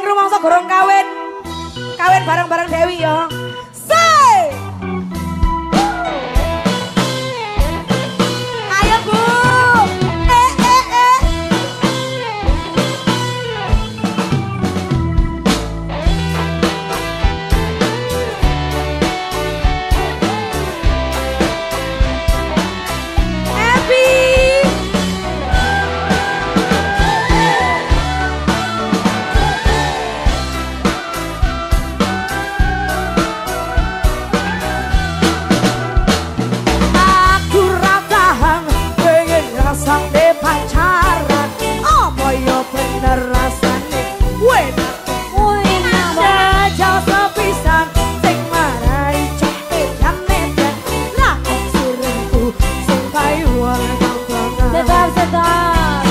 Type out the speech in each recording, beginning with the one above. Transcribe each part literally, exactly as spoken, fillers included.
sing rumangsa gorong kawin. Kawin bareng-bareng Dewi ya. Say! Ayo Bu. Eh eh eh. Happy. Sampai pacaran, apa ya bener rasane? Enak, enak jajal sepisan, sing marai cah edan edan, lakon sirengku, sing payu wangang banget. Sedap sedap.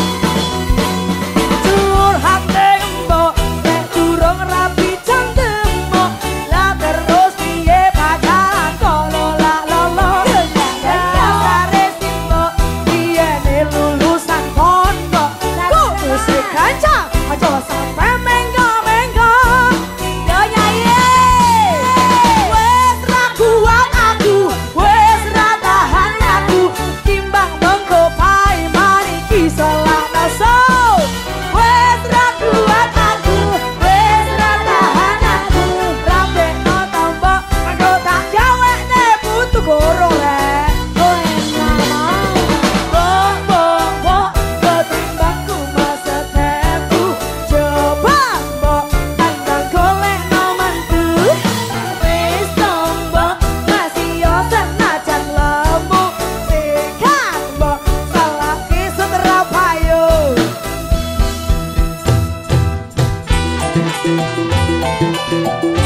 Curhat ning mbok, nek durung rapi cangkemmu, lah terus piye pacaran kok lola lolo. Dasare simbok, iyene lulusan pondok, kudu sing kancang, aja sampe menggo-menggo. Yo nyaye, wes ra kuat aku, wes ra tahan aku, timbang mengko pae mariki salah naso. Wes ra kuat aku, wes ra tahan aku, rambekno tombok, mengko tak gawekne putu gorong rek. Oh enak mau, mbok mbok ketimbangku masa tepu, coba mbok tandang golekno mantu. Wis tombok masih yo senajan lemu, sikat mbok salah kisut ra payu.